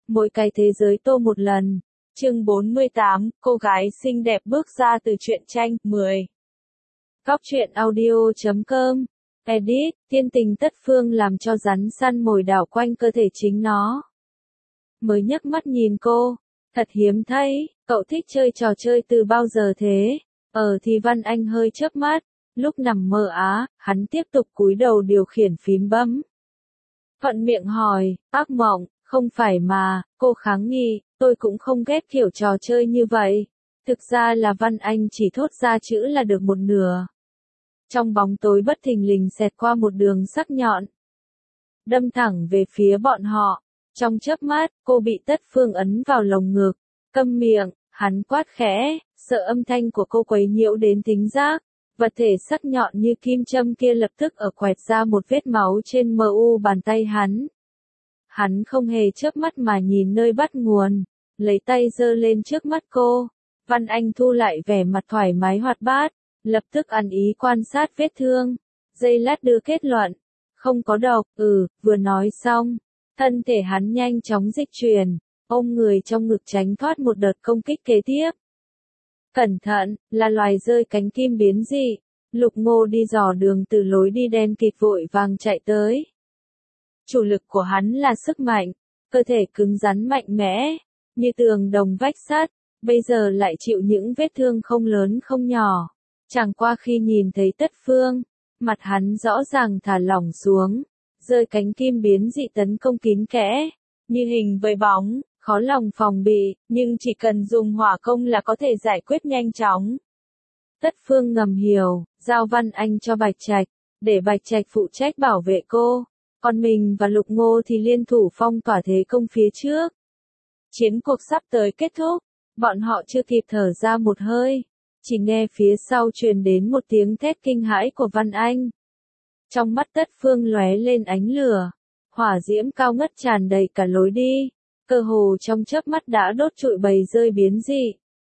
Mỗi cái thế giới tô một lần. Chương 48, cô gái xinh đẹp bước ra từ truyện tranh, 10. Góc truyện audio.com. Edit, tiên tình tất phương làm cho rắn săn mồi đảo quanh cơ thể chính nó. Mới nhấc mắt nhìn cô, thật hiếm thấy, cậu thích chơi trò chơi từ bao giờ thế? Thì Văn Anh hơi chớp mắt, lúc nằm mơ hắn tiếp tục cúi đầu điều khiển phím bấm. Thuận miệng hỏi, ác mộng, không phải mà, cô kháng nghị, tôi cũng không ghét kiểu trò chơi như vậy. Thực ra là Văn Anh chỉ thốt ra chữ là được một nửa. Trong bóng tối bất thình lình xẹt qua một đường sắc nhọn, đâm thẳng về phía bọn họ. Trong chớp mắt, cô bị Tất Phương ấn vào lồng ngực. Câm miệng, hắn quát khẽ, sợ âm thanh của cô quấy nhiễu đến thính giác. Vật thể sắc nhọn như kim châm kia lập tức quẹt ra một vết máu trên mu bàn tay hắn. Hắn không hề chớp mắt mà nhìn nơi bắt nguồn, lấy tay giơ lên trước mắt cô. Văn Anh thu lại vẻ mặt thoải mái hoạt bát, lập tức ăn ý quan sát vết thương. Giây lát đưa kết luận, không có độc. Vừa nói xong, thân thể hắn nhanh chóng dịch chuyển, ôm người trong ngực tránh thoát một đợt công kích kế tiếp. Cẩn thận, là loài rơi cánh kim biến dị. Lục Ngô đi dò đường từ lối đi đen kịt vội vàng chạy tới. Chủ lực của hắn là sức mạnh, cơ thể cứng rắn mạnh mẽ, như tường đồng vách sắt, bây giờ lại chịu những vết thương không lớn không nhỏ. Chẳng qua khi nhìn thấy Tất Phương, mặt hắn rõ ràng thả lỏng xuống, rơi cánh kim biến dị tấn công kín kẽ, như hình với bóng, khó lòng phòng bị, nhưng chỉ cần dùng hỏa công là có thể giải quyết nhanh chóng. Tất Phương ngầm hiểu, giao Văn Anh cho Bạch Trạch, để Bạch Trạch phụ trách bảo vệ cô, còn mình và Lục Ngô thì liên thủ phong tỏa thế công phía trước. Chiến cuộc sắp tới kết thúc, bọn họ chưa kịp thở ra một hơi, chỉ nghe phía sau truyền đến một tiếng thét kinh hãi của Văn Anh. Trong mắt Tất Phương lóe lên ánh lửa, hỏa diễm cao ngất tràn đầy cả lối đi, cơ hồ trong chớp mắt đã đốt trụi bầy rơi biến dị.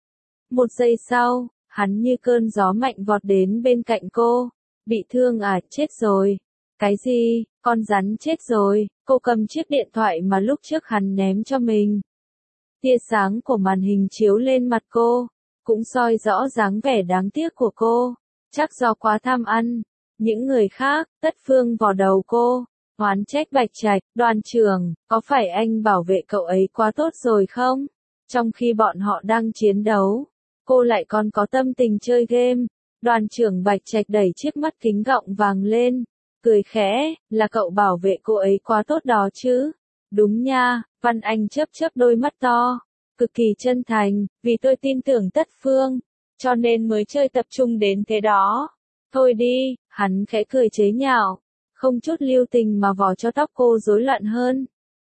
Một giây sau, hắn như cơn gió mạnh vọt đến bên cạnh cô. Bị thương chết rồi. Cái gì, con rắn chết rồi. Cô cầm chiếc điện thoại mà lúc trước hắn ném cho mình. Tia sáng của màn hình chiếu lên mặt cô, cũng soi rõ dáng vẻ đáng tiếc của cô. Chắc do quá tham ăn. Những người khác, Tất Phương vò đầu cô, oán trách Bạch Trạch, Đoàn trưởng, có phải anh bảo vệ cậu ấy quá tốt rồi không? Trong khi bọn họ đang chiến đấu, cô lại còn có tâm tình chơi game. Đoàn trưởng Bạch Trạch đẩy chiếc mắt kính gọng vàng lên, cười khẽ, là cậu bảo vệ cô ấy quá tốt đó chứ? Đúng nha, Văn Anh chớp chớp đôi mắt to, cực kỳ chân thành, vì tôi tin tưởng Tất Phương, cho nên mới chơi tập trung đến thế đó. Thôi đi, hắn khẽ cười chế nhạo, không chút lưu tình mà vò cho tóc cô rối loạn hơn.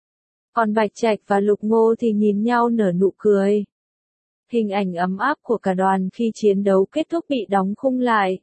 Còn Bạch Trạch và Lục Ngô thì nhìn nhau nở nụ cười. Hình ảnh ấm áp của cả đoàn khi chiến đấu kết thúc bị đóng khung lại.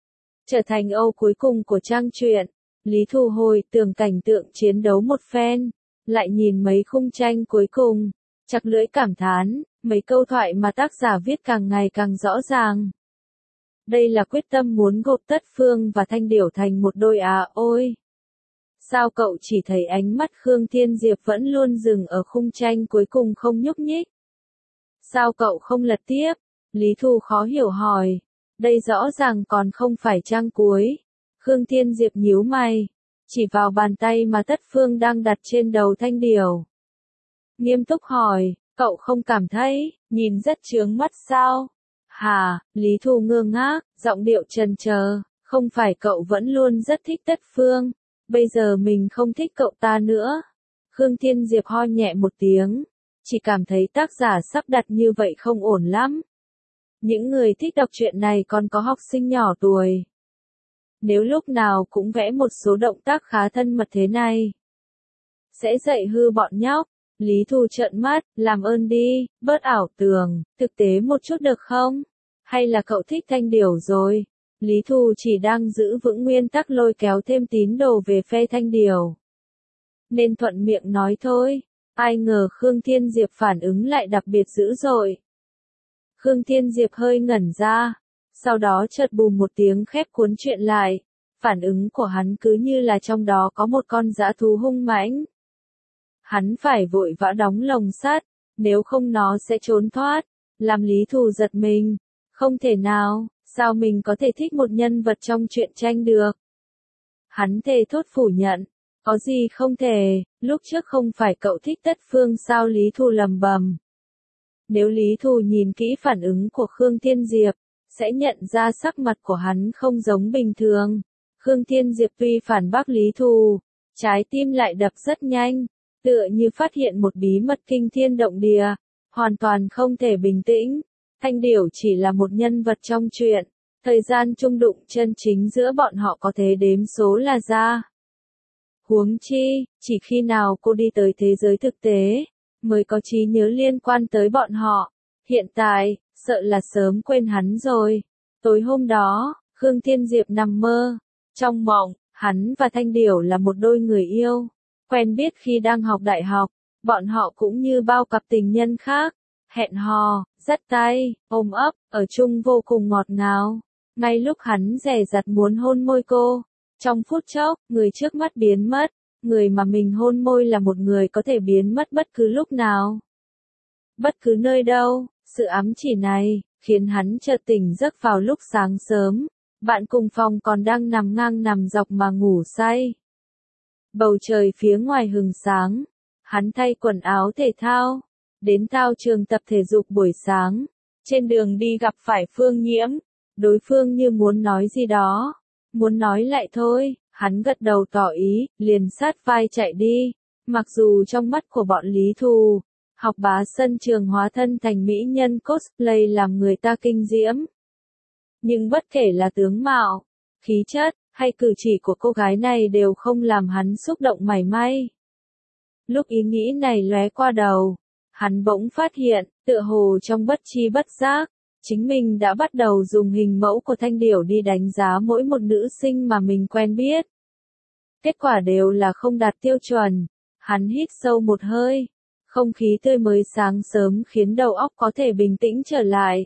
Trở thành âu cuối cùng của trang truyện, Lý Thu hồi tưởng cảnh tượng chiến đấu một phen, lại nhìn mấy khung tranh cuối cùng, chặt lưỡi cảm thán, mấy câu thoại mà tác giả viết càng ngày càng rõ ràng. Đây là quyết tâm muốn gộp Tất Phương và Thanh Điểu thành một đôi ôi. Sao cậu chỉ thấy ánh mắt Khương Thiên Diệp vẫn luôn dừng ở khung tranh cuối cùng không nhúc nhích? Sao cậu không lật tiếp? Lý Thu khó hiểu hỏi. Đây rõ ràng còn không phải trang cuối. Khương Thiên Diệp nhíu mày, chỉ vào bàn tay mà Tất Phương đang đặt trên đầu Thanh Điểu. Nghiêm túc hỏi, cậu không cảm thấy, nhìn rất chướng mắt sao? Hả? Lý Thu ngơ ngác, giọng điệu chần chờ, không phải cậu vẫn luôn rất thích Tất Phương, bây giờ mình không thích cậu ta nữa. Khương Thiên Diệp ho nhẹ một tiếng, chỉ cảm thấy tác giả sắp đặt như vậy không ổn lắm. Những người thích đọc truyện này còn có học sinh nhỏ tuổi. Nếu lúc nào cũng vẽ một số động tác khá thân mật thế này, sẽ dạy hư bọn nhóc. Lý Thu trợn mắt, làm ơn đi, bớt ảo tưởng, thực tế một chút được không? Hay là cậu thích Thanh Điểu rồi? Lý Thu chỉ đang giữ vững nguyên tắc lôi kéo thêm tín đồ về phe Thanh Điểu, nên thuận miệng nói thôi. Ai ngờ Khương Thiên Diệp phản ứng lại đặc biệt dữ dội. Khương Thiên Diệp hơi ngẩn ra, sau đó chợt bùm một tiếng khép cuốn chuyện lại. Phản ứng của hắn cứ như là trong đó có một con dã thú hung mãnh. Hắn phải vội vã đóng lồng sắt, nếu không nó sẽ trốn thoát, làm Lý Thù giật mình. Không thể nào, sao mình có thể thích một nhân vật trong truyện tranh được? Hắn thề thốt phủ nhận, có gì không thể, lúc trước không phải cậu thích Tất Phương sao? Lý Thù lầm bầm. Nếu Lý Thù nhìn kỹ phản ứng của Khương Thiên Diệp, sẽ nhận ra sắc mặt của hắn không giống bình thường. Khương Thiên Diệp tuy phản bác Lý Thù, trái tim lại đập rất nhanh, tựa như phát hiện một bí mật kinh thiên động địa, hoàn toàn không thể bình tĩnh. Thanh Điểu chỉ là một nhân vật trong truyện, thời gian chung đụng chân chính giữa bọn họ có thể đếm số là ra. Huống chi, chỉ khi nào cô đi tới thế giới thực tế, mới có trí nhớ liên quan tới bọn họ. Hiện tại, sợ là sớm quên hắn rồi. Tối hôm đó, Khương Thiên Diệp nằm mơ. Trong mộng, hắn và Thanh Điểu là một đôi người yêu. Quen biết khi đang học đại học, bọn họ cũng như bao cặp tình nhân khác. Hẹn hò, dắt tay, ôm ấp, ở chung vô cùng ngọt ngào. Ngay lúc hắn dè dặt muốn hôn môi cô, trong phút chốc, người trước mắt biến mất. Người mà mình hôn môi là một người có thể biến mất bất cứ lúc nào, bất cứ nơi đâu. Sự ám chỉ này khiến hắn chợt tỉnh giấc vào lúc sáng sớm. Bạn cùng phòng còn đang nằm ngang nằm dọc mà ngủ say. Bầu trời phía ngoài hừng sáng. Hắn thay quần áo thể thao, đến thao trường tập thể dục buổi sáng. Trên đường đi gặp phải Phương Nhiễm. Đối phương như muốn nói gì đó, muốn nói lại thôi. Hắn gật đầu tỏ ý, liền sát vai chạy đi. Mặc dù trong mắt của bọn Lý Thù, học bá sân trường hóa thân thành mỹ nhân cosplay làm người ta kinh diễm. Nhưng bất kể là tướng mạo, khí chất, hay cử chỉ của cô gái này đều không làm hắn xúc động mảy may. Lúc ý nghĩ này lóe qua đầu, hắn bỗng phát hiện, tựa hồ trong bất tri bất giác, chính mình đã bắt đầu dùng hình mẫu của Thanh Điểu đi đánh giá mỗi một nữ sinh mà mình quen biết. Kết quả đều là không đạt tiêu chuẩn. Hắn hít sâu một hơi. Không khí tươi mới sáng sớm khiến đầu óc có thể bình tĩnh trở lại.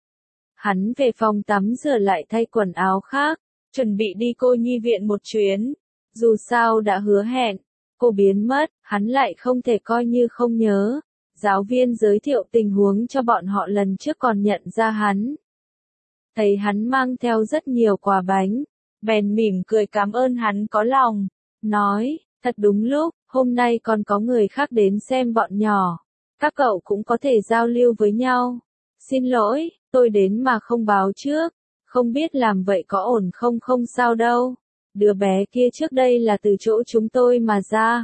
Hắn về phòng tắm rửa lại thay quần áo khác, chuẩn bị đi cô nhi viện một chuyến. Dù sao đã hứa hẹn, cô biến mất, hắn lại không thể coi như không nhớ. Giáo viên giới thiệu tình huống cho bọn họ lần trước còn nhận ra hắn. Thấy hắn mang theo rất nhiều quà bánh, bèn mỉm cười cảm ơn hắn có lòng. Nói, thật đúng lúc, hôm nay còn có người khác đến xem bọn nhỏ. Các cậu cũng có thể giao lưu với nhau. Xin lỗi, tôi đến mà không báo trước. Không biết làm vậy có ổn không? Không sao đâu. Đứa bé kia trước đây là từ chỗ chúng tôi mà ra.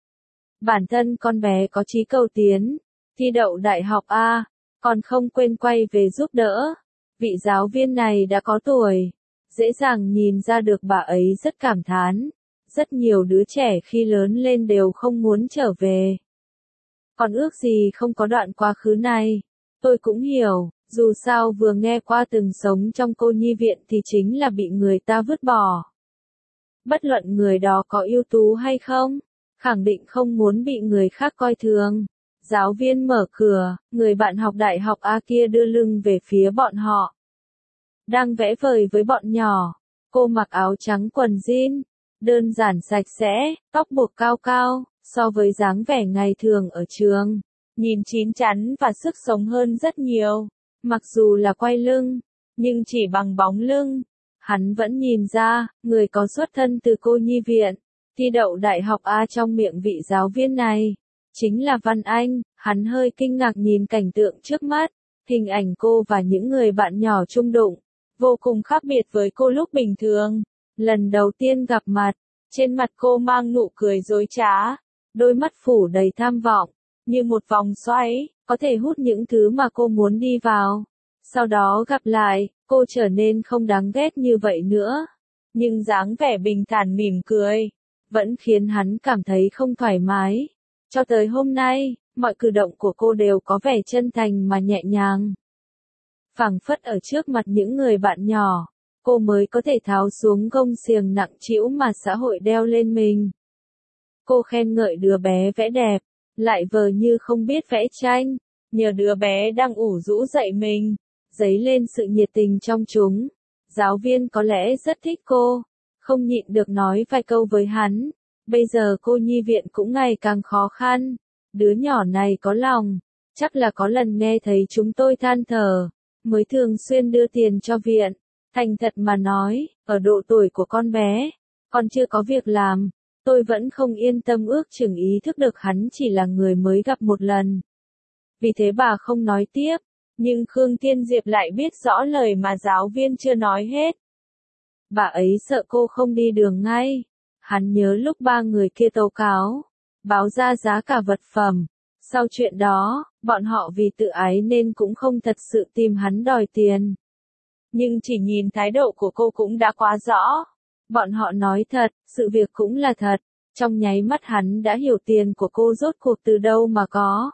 Bản thân con bé có chí cầu tiến, thi đậu đại học A, còn không quên quay về giúp đỡ. Vị giáo viên này đã có tuổi, dễ dàng nhìn ra được bà ấy rất cảm thán. Rất nhiều đứa trẻ khi lớn lên đều không muốn trở về. Còn ước gì không có đoạn quá khứ này. Tôi cũng hiểu, dù sao vừa nghe qua từng sống trong cô nhi viện thì chính là bị người ta vứt bỏ. Bất luận người đó có ưu tú hay không, khẳng định không muốn bị người khác coi thường. Giáo viên mở cửa, người bạn học đại học A kia đưa lưng về phía bọn họ. Đang vẽ vời với bọn nhỏ, cô mặc áo trắng quần jean, đơn giản sạch sẽ, tóc buộc cao cao, so với dáng vẻ ngày thường ở trường, nhìn chín chắn và sức sống hơn rất nhiều. Mặc dù là quay lưng, nhưng chỉ bằng bóng lưng, hắn vẫn nhìn ra, người có xuất thân từ cô nhi viện, thi đậu đại học A trong miệng vị giáo viên này, chính là Văn Anh. Hắn hơi kinh ngạc nhìn cảnh tượng trước mắt, hình ảnh cô và những người bạn nhỏ chung đụng, vô cùng khác biệt với cô lúc bình thường. Lần đầu tiên gặp mặt, trên mặt cô mang nụ cười dối trá, đôi mắt phủ đầy tham vọng, như một vòng xoáy, có thể hút những thứ mà cô muốn đi vào. Sau đó gặp lại, cô trở nên không đáng ghét như vậy nữa. Nhưng dáng vẻ bình thản mỉm cười, vẫn khiến hắn cảm thấy không thoải mái. Cho tới hôm nay, mọi cử động của cô đều có vẻ chân thành mà nhẹ nhàng. Phảng phất ở trước mặt những người bạn nhỏ, cô mới có thể tháo xuống gông xiềng nặng trĩu mà xã hội đeo lên mình. Cô khen ngợi đứa bé vẽ đẹp, lại vờ như không biết vẽ tranh, nhờ đứa bé đang ủ rũ dạy mình, dấy lên sự nhiệt tình trong chúng. Giáo viên có lẽ rất thích cô, không nhịn được nói vài câu với hắn, Bây giờ cô nhi viện cũng ngày càng khó khăn. Đứa nhỏ này có lòng. Chắc là có lần nghe thấy chúng tôi than thở. Mới thường xuyên đưa tiền cho viện. Thành thật mà nói, ở độ tuổi của con bé, còn chưa có việc làm. Tôi vẫn không yên tâm ước chừng ý thức được hắn chỉ là người mới gặp một lần. Vì thế bà không nói tiếp. Nhưng Khương Tiên Diệp lại biết rõ lời mà giáo viên chưa nói hết. Bà ấy sợ cô không đi đường ngay. Hắn nhớ lúc ba người kia tố cáo, báo ra giá cả vật phẩm. Sau chuyện đó, bọn họ vì tự ái nên cũng không thật sự tìm hắn đòi tiền. Nhưng chỉ nhìn thái độ của cô cũng đã quá rõ. Bọn họ nói thật, sự việc cũng là thật. Trong nháy mắt hắn đã hiểu tiền của cô rốt cuộc từ đâu mà có.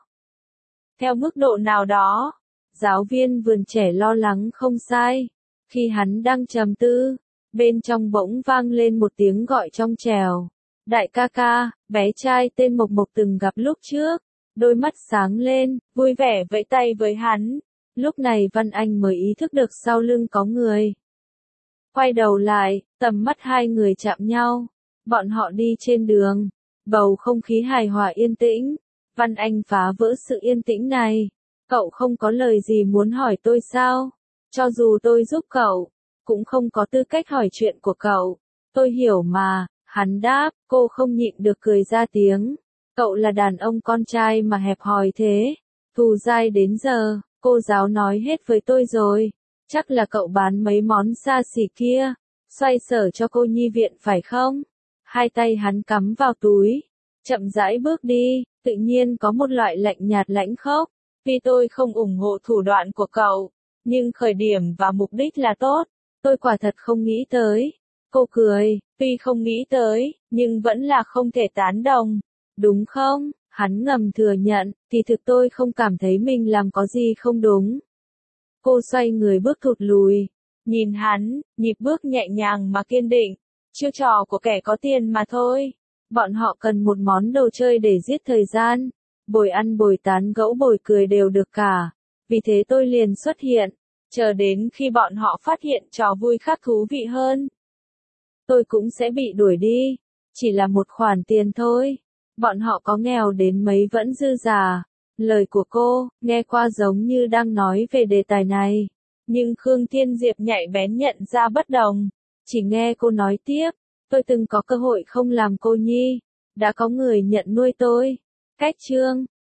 Theo mức độ nào đó, giáo viên vườn trẻ lo lắng không sai. Khi hắn đang trầm tư, bên trong bỗng vang lên một tiếng gọi trong trẻo. Đại ca ca, bé trai tên Mộc Mộc từng gặp lúc trước. Đôi mắt sáng lên, vui vẻ vẫy tay với hắn. Lúc này Văn Anh mới ý thức được sau lưng có người. Quay đầu lại, tầm mắt hai người chạm nhau. Bọn họ đi trên đường. Bầu không khí hài hòa yên tĩnh. Văn Anh phá vỡ sự yên tĩnh này. Cậu không có lời gì muốn hỏi tôi sao? Cho dù tôi giúp cậu, cũng không có tư cách hỏi chuyện của cậu. Tôi hiểu mà, hắn đáp, cô không nhịn được cười ra tiếng. Cậu là đàn ông con trai mà hẹp hòi thế. Thù dai đến giờ, cô giáo nói hết với tôi rồi. Chắc là cậu bán mấy món xa xỉ kia. Xoay sở cho cô nhi viện phải không? Hai tay hắn cắm vào túi. Chậm rãi bước đi, tự nhiên có một loại lạnh nhạt lãnh khốc. Vì tôi không ủng hộ thủ đoạn của cậu. Nhưng khởi điểm và mục đích là tốt. Tôi quả thật không nghĩ tới. Cô cười, tuy không nghĩ tới, nhưng vẫn là không thể tán đồng. Đúng không? Hắn ngầm thừa nhận, thì thực tôi không cảm thấy mình làm có gì không đúng. Cô xoay người bước thụt lùi. Nhìn hắn, nhịp bước nhẹ nhàng mà kiên định. Chiêu trò của kẻ có tiền mà thôi. Bọn họ cần một món đồ chơi để giết thời gian. Bồi ăn bồi tán gẫu bồi cười đều được cả. Vì thế tôi liền xuất hiện. Chờ đến khi bọn họ phát hiện trò vui khác thú vị hơn. Tôi cũng sẽ bị đuổi đi. Chỉ là một khoản tiền thôi. Bọn họ có nghèo đến mấy vẫn dư giả. Lời của cô, nghe qua giống như đang nói về đề tài này. Nhưng Khương Thiên Diệp nhạy bén nhận ra bất đồng. Chỉ nghe cô nói tiếp. Tôi từng có cơ hội không làm cô nhi. Đã có người nhận nuôi tôi. Cách chương